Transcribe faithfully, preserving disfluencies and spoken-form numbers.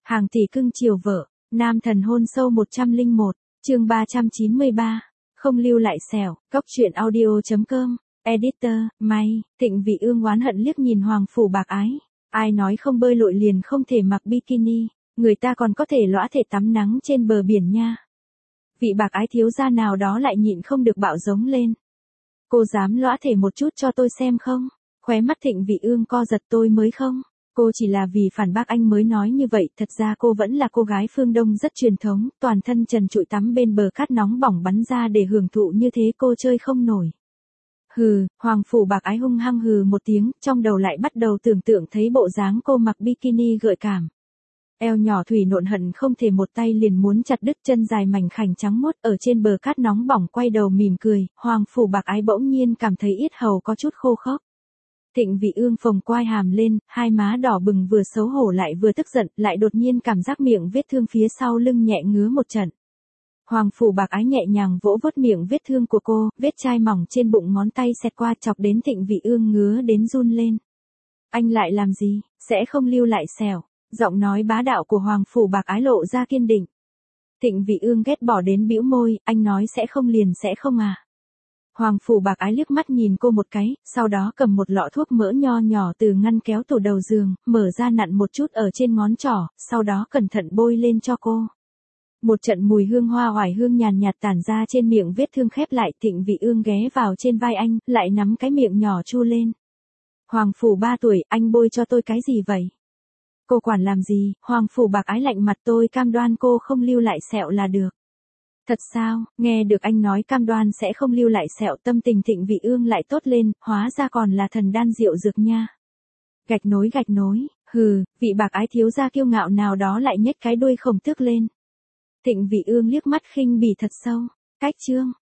Hàng tỷ cưng chiều vợ, nam thần hôn sâu một trăm lẻ một, chương ba trăm chín mươi ba, không lưu lại sẹo, cóc truyện audio.com, editor, May, Thịnh Vị Ương oán hận liếc nhìn Hoàng Phủ Bạc Ái, ai nói không bơi lội liền không thể mặc bikini, người ta còn có thể lõa thể tắm nắng trên bờ biển nha. Vị Bạc Ái thiếu gia nào đó lại nhịn không được bạo giống lên. Cô dám lõa thể một chút cho tôi xem không? Khóe mắt Thịnh Vị Ương co giật tôi mới không? Cô chỉ là vì phản bác anh mới nói như vậy, thật ra cô vẫn là cô gái phương Đông rất truyền thống, toàn thân trần trụi tắm bên bờ cát nóng bỏng bắn ra để hưởng thụ như thế cô chơi không nổi. Hừ, Hoàng Phủ Bạc Ái hung hăng hừ một tiếng, trong đầu lại bắt đầu tưởng tượng thấy bộ dáng cô mặc bikini gợi cảm. Eo nhỏ thủy nộn hận không thể một tay liền muốn chặt đứt, chân dài mảnh khảnh trắng muốt ở trên bờ cát nóng bỏng quay đầu mỉm cười, Hoàng Phủ Bạc Ái bỗng nhiên cảm thấy yết hầu có chút khô khốc. Thịnh Vị Ương phồng quai hàm lên, hai má đỏ bừng vừa xấu hổ lại vừa tức giận, lại đột nhiên cảm giác miệng vết thương phía sau lưng nhẹ ngứa một trận. Hoàng Phủ Bạc Ái nhẹ nhàng vỗ vuốt miệng vết thương của cô, vết chai mỏng trên bụng ngón tay xẹt qua chọc đến Thịnh Vị Ương ngứa đến run lên. Anh lại làm gì, sẽ không lưu lại sẹo. Giọng nói bá đạo của Hoàng Phủ Bạc Ái lộ ra kiên định. Thịnh Vị Ương ghét bỏ đến bĩu môi, anh nói sẽ không liền sẽ không à. Hoàng Phủ Bạc Ái liếc mắt nhìn cô một cái, sau đó cầm một lọ thuốc mỡ nho nhỏ từ ngăn kéo tủ đầu giường, mở ra nặn một chút ở trên ngón trỏ, sau đó cẩn thận bôi lên cho cô. Một trận mùi hương hoa oải hương nhàn nhạt tản ra trên miệng vết thương khép lại, Thịnh Vị Ương ghé vào trên vai anh, lại nắm cái miệng nhỏ chu lên. Hoàng Phủ ba tuổi, anh bôi cho tôi cái gì vậy? Cô quản làm gì? Hoàng Phủ Bạc Ái lạnh mặt, tôi cam đoan cô không lưu lại sẹo là được. Thật sao? Nghe được anh nói cam đoan sẽ không lưu lại sẹo, tâm tình Thịnh Vị Ương lại tốt lên, hóa ra còn là thần đan diệu dược nha. Gạch nối gạch nối, hừ, vị Bạc Ái thiếu gia kiêu ngạo nào đó lại nhếch cái đuôi khổng tước lên. Thịnh Vị Ương liếc mắt khinh bỉ thật sâu. Cách chương.